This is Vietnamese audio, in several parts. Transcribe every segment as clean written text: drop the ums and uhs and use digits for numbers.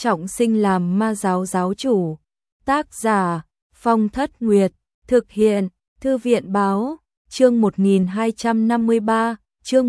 trọng sinh làm ma giáo giáo chủ. Tác giả Phong Thất Nguyệt. Thực hiện Thư viện báo. Chương 1253. Chương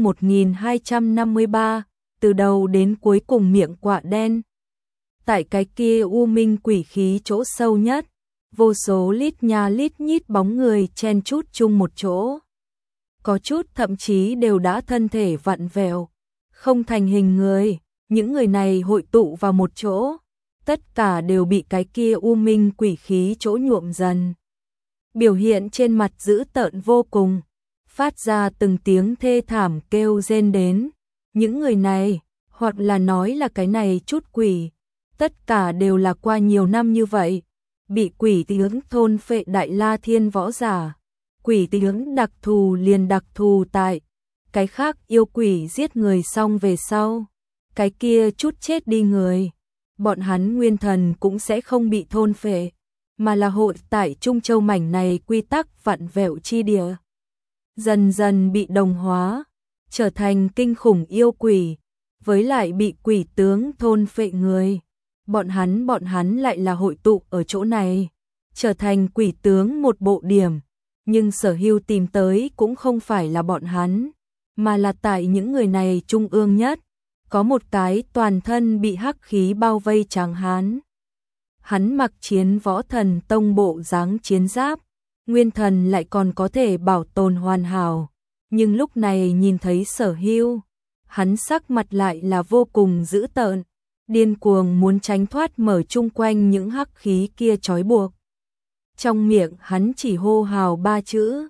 1253. Từ đầu đến cuối cùng miệng quạ đen. Tại cái kia u minh quỷ khí chỗ sâu nhất, vô số lít nha lít nhít bóng người chen chúc chung một chỗ. Có chút thậm chí đều đã thân thể vặn vẹo, không thành hình người. Những người này hội tụ vào một chỗ, tất cả đều bị cái kia u minh quỷ khí chỗ nhuộm dần. Biểu hiện trên mặt dữ tợn vô cùng, phát ra từng tiếng thê thảm kêu rên đến. Những người này, hoặc là nói là cái này chút quỷ, tất cả đều là qua nhiều năm như vậy, bị quỷ tướng thôn phệ Đại La Thiên võ giả. Quỷ tướng đặc thù liền đặc thù tại, cái khác yêu quỷ giết người xong về sau, cái kia chút chết đi người, bọn hắn nguyên thần cũng sẽ không bị thôn phệ, mà là hội tại Trung Châu mảnh này quy tắc vặn vẹo chi địa. Dần dần bị đồng hóa, trở thành kinh khủng yêu quỷ, với lại bị quỷ tướng thôn phệ người. Bọn hắn lại là hội tụ ở chỗ này, trở thành quỷ tướng một bộ điểm, nhưng Sở Hưu tìm tới cũng không phải là bọn hắn, mà là tại những người này trung ương nhất, có một cái toàn thân bị hắc khí bao vây tráng hán. Hắn mặc chiến võ thần tông bộ dáng chiến giáp, nguyên thần lại còn có thể bảo tồn hoàn hảo, nhưng lúc này nhìn thấy Sở Hưu, hắn sắc mặt lại là vô cùng dữ tợn, điên cuồng muốn tránh thoát mở chung quanh những hắc khí kia trói buộc. Trong miệng hắn chỉ hô hào ba chữ: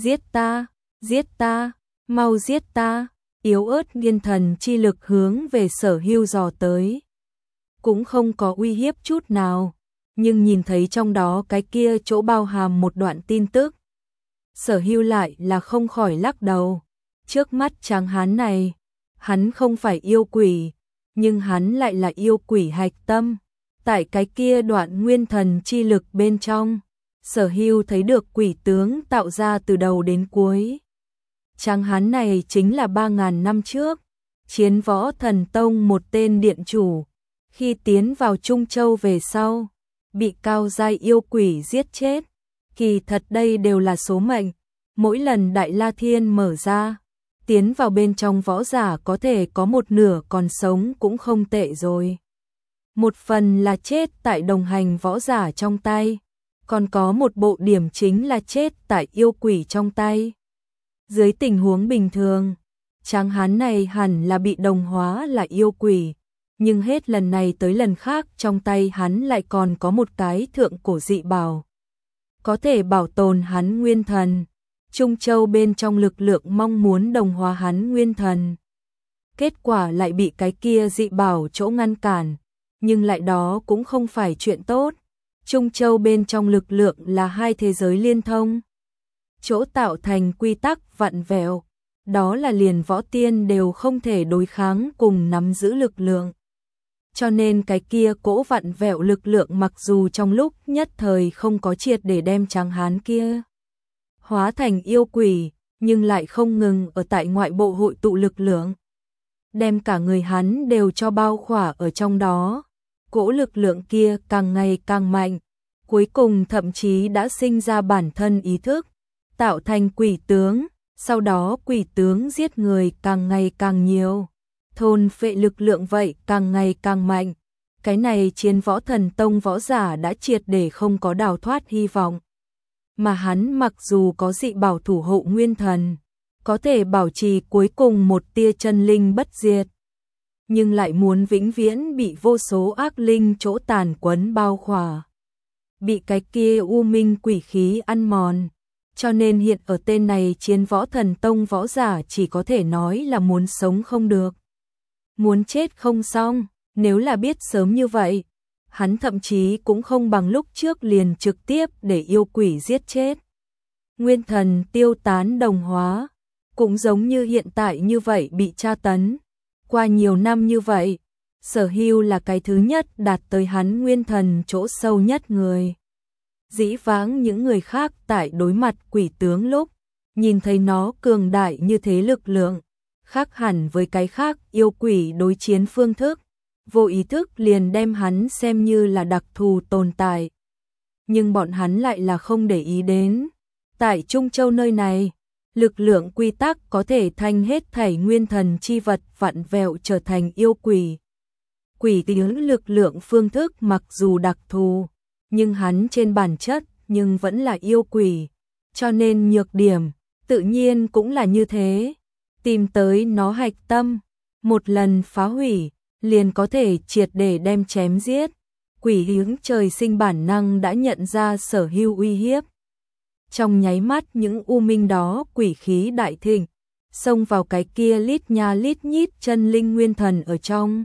giết ta, mau giết ta. Yếu ớt nguyên thần chi lực hướng về Sở Hưu dò tới, cũng không có uy hiếp chút nào, nhưng nhìn thấy trong đó cái kia chỗ bao hàm một đoạn tin tức, Sở Hưu lại là không khỏi lắc đầu. Trước mắt tráng hán này, hắn không phải yêu quỷ, nhưng hắn lại là yêu quỷ hạch tâm. Tại cái kia đoạn nguyên thần chi lực bên trong, Sở Hưu thấy được quỷ tướng tạo ra từ đầu đến cuối. Tráng hán này chính là 3.000 năm trước, Chiến Võ Thần Tông một tên điện chủ, khi tiến vào Trung Châu về sau, bị cao giai yêu quỷ giết chết. Kỳ thật đây đều là số mệnh, mỗi lần Đại La Thiên mở ra, tiến vào bên trong võ giả có thể có một nửa còn sống cũng không tệ rồi. Một phần là chết tại đồng hành võ giả trong tay, còn có một bộ điểm chính là chết tại yêu quỷ trong tay. Dưới tình huống bình thường, tráng hán này hẳn là bị đồng hóa là yêu quỷ, nhưng hết lần này tới lần khác trong tay hắn lại còn có một cái thượng cổ dị bảo, có thể bảo tồn hắn nguyên thần. Trung Châu bên trong lực lượng mong muốn đồng hóa hắn nguyên thần, kết quả lại bị cái kia dị bảo chỗ ngăn cản, nhưng lại đó cũng không phải chuyện tốt. Trung Châu bên trong lực lượng là hai thế giới liên thông, chỗ tạo thành quy tắc vặn vẹo, đó là liền võ tiên đều không thể đối kháng cùng nắm giữ lực lượng. Cho nên cái kia cỗ vặn vẹo lực lượng mặc dù trong lúc nhất thời không có triệt để đem tráng hán kia hóa thành yêu quỷ, nhưng lại không ngừng ở tại ngoại bộ hội tụ lực lượng, đem cả người hắn đều cho bao khỏa ở trong đó. Cỗ lực lượng kia càng ngày càng mạnh, cuối cùng thậm chí đã sinh ra bản thân ý thức, tạo thành quỷ tướng, sau đó quỷ tướng giết người càng ngày càng nhiều, thôn phệ lực lượng vậy càng ngày càng mạnh. Cái này Chiến Võ Thần Tông võ giả đã triệt để không có đào thoát hy vọng. Mà hắn mặc dù có dị bảo thủ hộ nguyên thần, có thể bảo trì cuối cùng một tia chân linh bất diệt, nhưng lại muốn vĩnh viễn bị vô số ác linh chỗ tàn quấn bao khỏa, bị cái kia u minh quỷ khí ăn mòn. Cho nên hiện ở tên này Chiến Võ Thần Tông võ giả chỉ có thể nói là muốn sống không được, muốn chết không xong. Nếu là biết sớm như vậy, hắn thậm chí cũng không bằng lúc trước liền trực tiếp để yêu quỷ giết chết. Nguyên thần tiêu tán đồng hóa, cũng giống như hiện tại như vậy bị tra tấn. Qua nhiều năm như vậy, Sở Hưu là cái thứ nhất đạt tới hắn nguyên thần chỗ sâu nhất người. Dĩ vãng những người khác tại đối mặt quỷ tướng lúc, nhìn thấy nó cường đại như thế lực lượng, khác hẳn với cái khác yêu quỷ đối chiến phương thức, vô ý thức liền đem hắn xem như là đặc thù tồn tại. Nhưng bọn hắn lại là không để ý đến. Tại Trung Châu nơi này, lực lượng quy tắc có thể thành hết thảy nguyên thần chi vật vặn vẹo trở thành yêu quỷ. Quỷ tiếng lực lượng phương thức mặc dù đặc thù, nhưng hắn trên bản chất nhưng vẫn là yêu quỷ, cho nên nhược điểm tự nhiên cũng là như thế. Tìm tới nó hạch tâm, một lần phá hủy, liền có thể triệt để đem chém giết. Quỷ hướng trời sinh bản năng đã nhận ra Sở Hưu uy hiếp. Trong nháy mắt những u minh đó quỷ khí đại thịnh, xông vào cái kia lít nha lít nhít chân linh nguyên thần ở trong.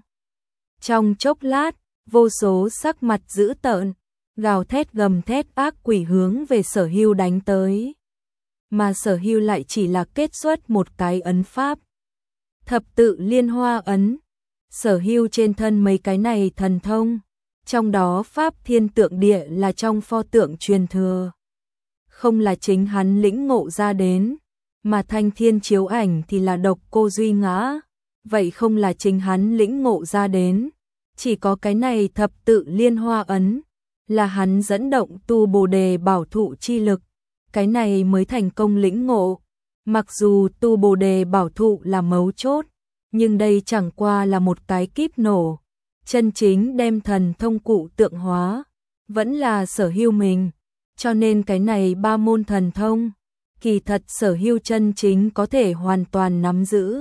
Trong chốc lát, vô số sắc mặt dữ tợn, gào thét gầm thét ác quỷ hướng về Sở Hưu đánh tới. Mà Sở Hưu lại chỉ là kết xuất một cái ấn pháp. Thập tự liên hoa ấn. Sở Hưu trên thân mấy cái này thần thông, trong đó pháp thiên tượng địa là trong pho tượng truyền thừa. Không là chính hắn lĩnh ngộ ra đến, mà thanh thiên chiếu ảnh thì là độc cô duy ngã. Vậy không là chính hắn lĩnh ngộ ra đến, chỉ có cái này thập tự liên hoa ấn, là hắn dẫn động tu Bồ Đề bảo thụ chi lực, cái này mới thành công lĩnh ngộ. Mặc dù tu Bồ Đề bảo thụ là mấu chốt, nhưng đây chẳng qua là một cái kíp nổ, chân chính đem thần thông cụ tượng hóa, vẫn là Sở Hưu mình. Cho nên cái này ba môn thần thông, kỳ thật Sở Hưu chân chính có thể hoàn toàn nắm giữ.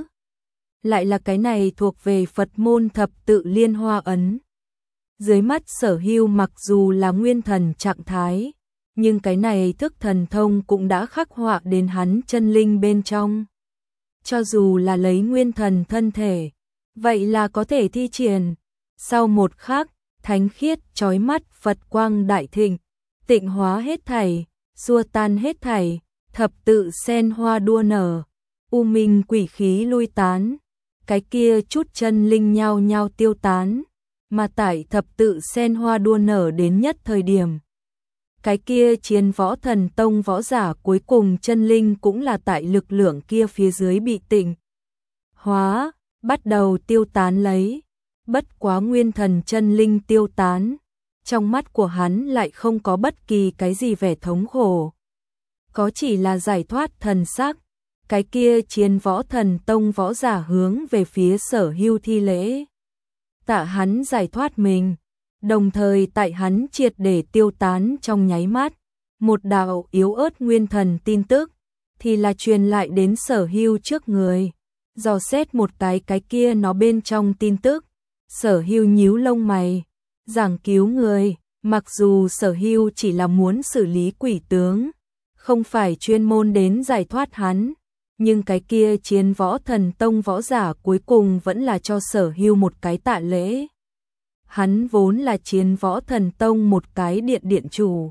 Lại là cái này thuộc về Phật môn thập tự liên hoa ấn. Dưới mắt Sở Hưu mặc dù là nguyên thần trạng thái, nhưng cái này thức thần thông cũng đã khắc họa đến hắn chân linh bên trong. Cho dù là lấy nguyên thần thân thể, vậy là có thể thi triển. Sau một khắc, thánh khiết chói mắt Phật quang đại thịnh, tịnh hóa hết thảy, xua tan hết thảy, thập tự sen hoa đua nở, u minh quỷ khí lui tán, cái kia chút chân linh nhao nhao tiêu tán, mà tại thập tự sen hoa đua nở đến nhất thời điểm. Cái kia chiến võ thần tông võ giả cuối cùng chân linh cũng là tại lực lượng kia phía dưới bị tịnh hóa, bắt đầu tiêu tán lấy. Bất quá nguyên thần chân linh tiêu tán, trong mắt của hắn lại không có bất kỳ cái gì vẻ thống khổ. Có chỉ là giải thoát thần sắc. Cái kia chiến võ thần tông võ giả hướng về phía Sở Hưu thi lễ. Tạ hắn giải thoát mình, đồng thời tại hắn triệt để tiêu tán trong nháy mắt. Một đạo yếu ớt nguyên thần tin tức, thì là truyền lại đến Sở Hưu trước người. Dò xét một cái kia nó bên trong tin tức. Sở Hưu nhíu lông mày, giảng cứu người, mặc dù Sở Hưu chỉ là muốn xử lý quỷ tướng, không phải chuyên môn đến giải thoát hắn, nhưng cái kia chiến võ thần tông võ giả cuối cùng vẫn là cho Sở Hưu một cái tạ lễ. Hắn vốn là chiến võ thần tông một cái điện chủ.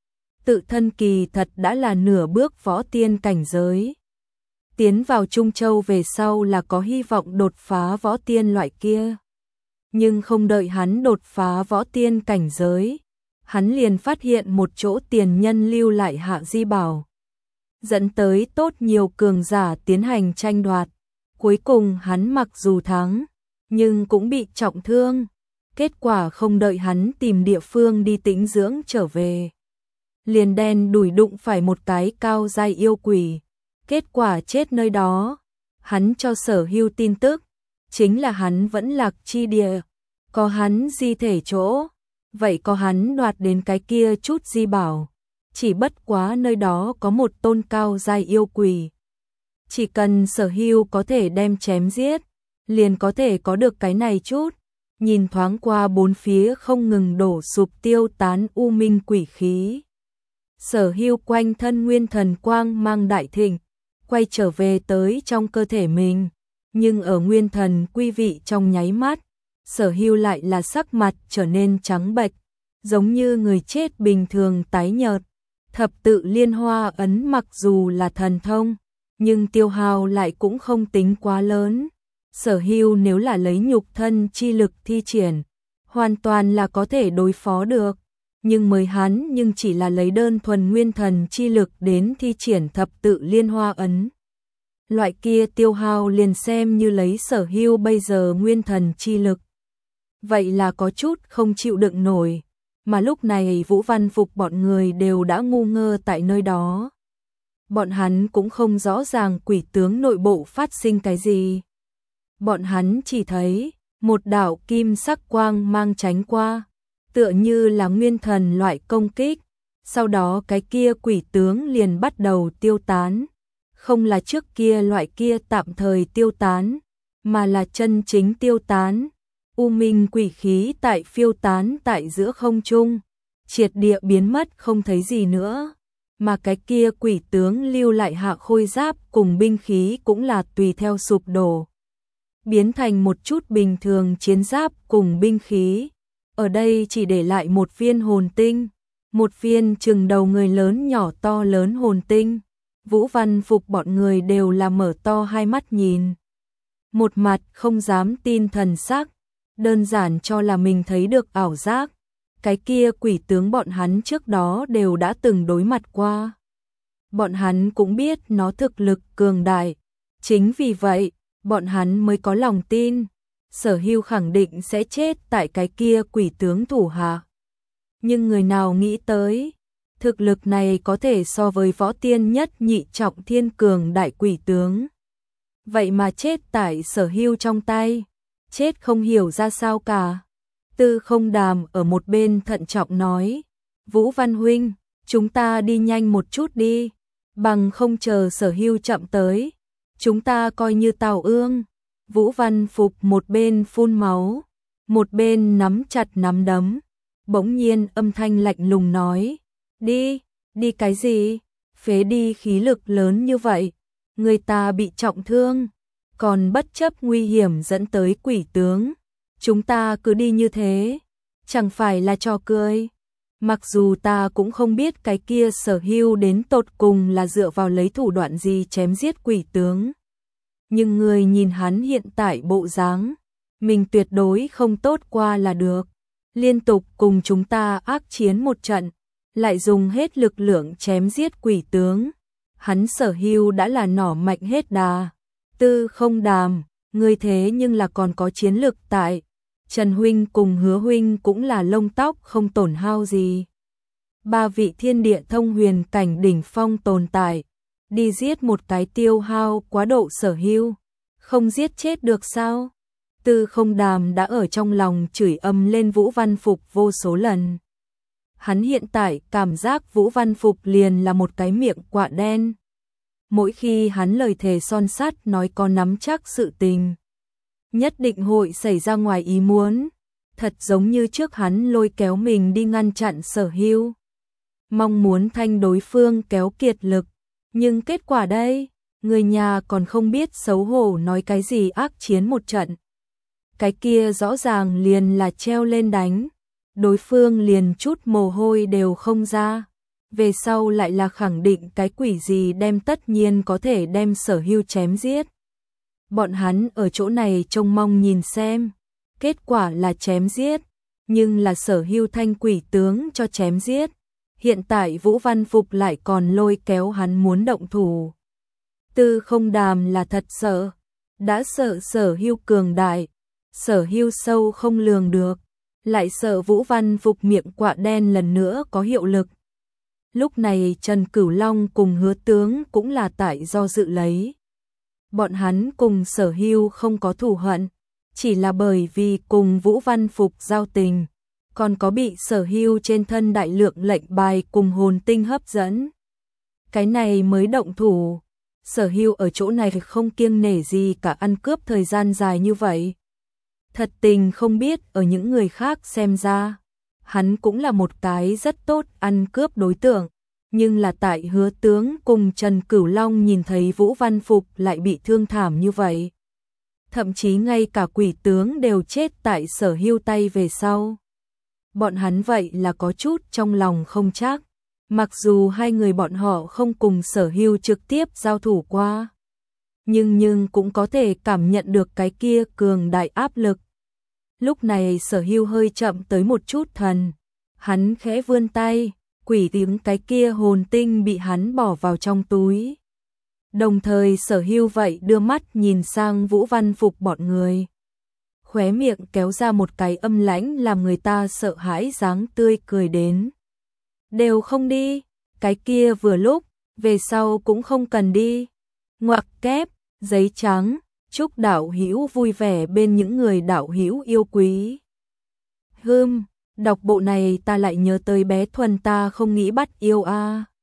Tự thân kỳ thật đã là nửa bước võ tiên cảnh giới. Tiến vào Trung Châu về sau là có hy vọng đột phá võ tiên loại kia. Nhưng không đợi hắn đột phá võ tiên cảnh giới, hắn liền phát hiện một chỗ tiền nhân lưu lại hạ di bảo. Dẫn tới tốt nhiều cường giả tiến hành tranh đoạt. Cuối cùng hắn mặc dù thắng, nhưng cũng bị trọng thương. Kết quả không đợi hắn tìm địa phương đi tĩnh dưỡng trở về, liền đen đủi đụng phải một cái cao giai yêu quỷ. Kết quả chết nơi đó. Hắn cho Sở Hưu tin tức, chính là hắn vẫn lạc chi địa, có hắn di thể chỗ, vậy có hắn đoạt đến cái kia chút di bảo. Chỉ bất quá nơi đó có một tôn cao giai yêu quỷ. Chỉ cần Sở Hưu có thể đem chém giết, liền có thể có được cái này chút. Nhìn thoáng qua bốn phía không ngừng đổ sụp tiêu tán u minh quỷ khí. Sở Hưu quanh thân nguyên thần quang mang đại thịnh, quay trở về tới trong cơ thể mình. Nhưng ở nguyên thần quy vị trong nháy mắt, Sở Hưu lại là sắc mặt trở nên trắng bệch, giống như người chết bình thường tái nhợt. Thập tự liên hoa ấn mặc dù là thần thông, nhưng tiêu hao lại cũng không tính quá lớn. Sở Hưu nếu là lấy nhục thân chi lực thi triển, hoàn toàn là có thể đối phó được. Nhưng mới hắn nhưng chỉ là lấy đơn thuần nguyên thần chi lực đến thi triển thập tự liên hoa ấn. Loại kia tiêu hao liền xem như lấy Sở Hưu bây giờ nguyên thần chi lực. vậy là có chút không chịu đựng nổi, mà lúc này Vũ Văn Phục bọn người đều đã ngu ngơ tại nơi đó. Bọn hắn cũng không rõ ràng quỷ tướng nội bộ phát sinh cái gì. Bọn hắn chỉ thấy một đạo kim sắc quang mang tránh qua, tựa như là nguyên thần loại công kích, sau đó cái kia quỷ tướng liền bắt đầu tiêu tán, không là trước kia loại kia tạm thời tiêu tán, mà là chân chính tiêu tán. U minh quỷ khí tại phiêu tán tại giữa không trung, triệt địa biến mất không thấy gì nữa, mà cái kia quỷ tướng lưu lại hạ khôi giáp cùng binh khí cũng là tùy theo sụp đổ, biến thành một chút bình thường chiến giáp cùng binh khí, ở đây chỉ để lại một viên hồn tinh, một viên chừng đầu người lớn nhỏ to lớn hồn tinh. Vũ Văn Phục bọn người đều là mở to hai mắt nhìn, một mặt không dám tin thần sắc, đơn giản cho là mình thấy được ảo giác. Cái kia quỷ tướng bọn hắn trước đó đều đã từng đối mặt qua. Bọn hắn cũng biết nó thực lực cường đại. Chính vì vậy, bọn hắn mới có lòng tin. Sở Hưu khẳng định sẽ chết tại cái kia quỷ tướng thủ hạ. Nhưng người nào nghĩ tới, thực lực này có thể so với võ tiên nhất nhị trọng thiên cường đại quỷ tướng. Vậy mà chết tại Sở Hưu trong tay, chết không hiểu ra sao cả. Tư Không Đàm ở một bên thận trọng nói, Vũ Văn huynh, chúng ta đi nhanh một chút đi, bằng không chờ Sở Hưu chậm tới, chúng ta coi như tàu ương. Vũ Văn Phục một bên phun máu, một bên nắm chặt nắm đấm, bỗng nhiên âm thanh lạnh lùng nói, đi cái gì, phế đi khí lực lớn như vậy, người ta bị trọng thương, còn bất chấp nguy hiểm dẫn tới quỷ tướng. Chúng ta cứ đi như thế, chẳng phải là trò cười. Mặc dù ta cũng không biết cái kia Sở Hưu đến tột cùng là dựa vào lấy thủ đoạn gì chém giết quỷ tướng. Nhưng người nhìn hắn hiện tại bộ dáng, mình tuyệt đối không tốt qua là được. Liên tục cùng chúng ta ác chiến một trận, lại dùng hết lực lượng chém giết quỷ tướng. Hắn Sở Hưu đã là nỏ mạnh hết đà. Tư Không Đàm, người thế nhưng là còn có chiến lực tại. Trần huynh cùng Hứa huynh cũng là lông tóc không tổn hao gì. Ba vị thiên địa thông huyền cảnh đỉnh phong tồn tại, đi giết một cái tiêu hao quá độ Sở Hưu, không giết chết được sao? Tư Không Đàm đã ở trong lòng chửi ầm lên Vũ Văn Phục vô số lần. Hắn hiện tại cảm giác Vũ Văn Phục liền là một cái miệng quạ đen. Mỗi khi hắn lời thề son sắt nói có nắm chắc sự tình, nhất định hội xảy ra ngoài ý muốn, thật giống như trước hắn lôi kéo mình đi ngăn chặn Sở Hưu, mong muốn thanh đối phương kéo kiệt lực, nhưng kết quả đây, người nhà còn không biết xấu hổ nói cái gì ác chiến một trận. Cái kia rõ ràng liền là treo lên đánh, đối phương liền chút mồ hôi đều không ra, về sau lại là khẳng định cái quỷ gì đem tất nhiên có thể đem Sở Hưu chém giết. Bọn hắn ở chỗ này trông mong nhìn xem, kết quả là chém giết, nhưng là Sở Hưu thanh quỷ tướng cho chém giết. Hiện tại Vũ Văn Phục lại còn lôi kéo hắn muốn động thủ. Tư Không Đàm là thật sợ, đã sợ Sở Hưu cường đại, Sở Hưu sâu không lường được, lại sợ Vũ Văn Phục miệng quạ đen lần nữa có hiệu lực. Lúc này Trần Cửu Long cùng Hứa tướng cũng là tại do dự lấy. Bọn hắn cùng Sở Hưu không có thù hận, chỉ là bởi vì cùng Vũ Văn Phục giao tình, còn có bị Sở Hưu trên thân đại lượng lệnh bài cùng hồn tinh hấp dẫn. Cái này mới động thủ. Sở Hưu ở chỗ này không kiêng nể gì cả ăn cướp thời gian dài như vậy. Thật tình không biết ở những người khác xem ra, hắn cũng là một cái rất tốt ăn cướp đối tượng. Nhưng là tại Hứa tướng cùng Trần Cửu Long nhìn thấy Vũ Văn Phục lại bị thương thảm như vậy. Thậm chí ngay cả quỷ tướng đều chết tại Sở Hưu tay về sau. Bọn hắn vậy là có chút trong lòng không chắc. Mặc dù hai người bọn họ không cùng Sở Hưu trực tiếp giao thủ qua, nhưng cũng có thể cảm nhận được cái kia cường đại áp lực. Lúc này Sở Hưu hơi chậm tới một chút thần, hắn khẽ vươn tay, quỷ tiếng cái kia hồn tinh bị hắn bỏ vào trong túi. Đồng thời Sở Hưu vậy đưa mắt nhìn sang Vũ Văn Phục bọn người. khóe miệng kéo ra một cái âm lãnh làm người ta sợ hãi dáng tươi cười đến. Đều không đi, cái kia vừa lúc, về sau cũng không cần đi. Ngoặc kép, giấy trắng, chúc đạo hữu vui vẻ bên những người đạo hữu yêu quý. Đọc bộ này ta lại nhớ tới bé Thuần ta không nghĩ bắt yêu a.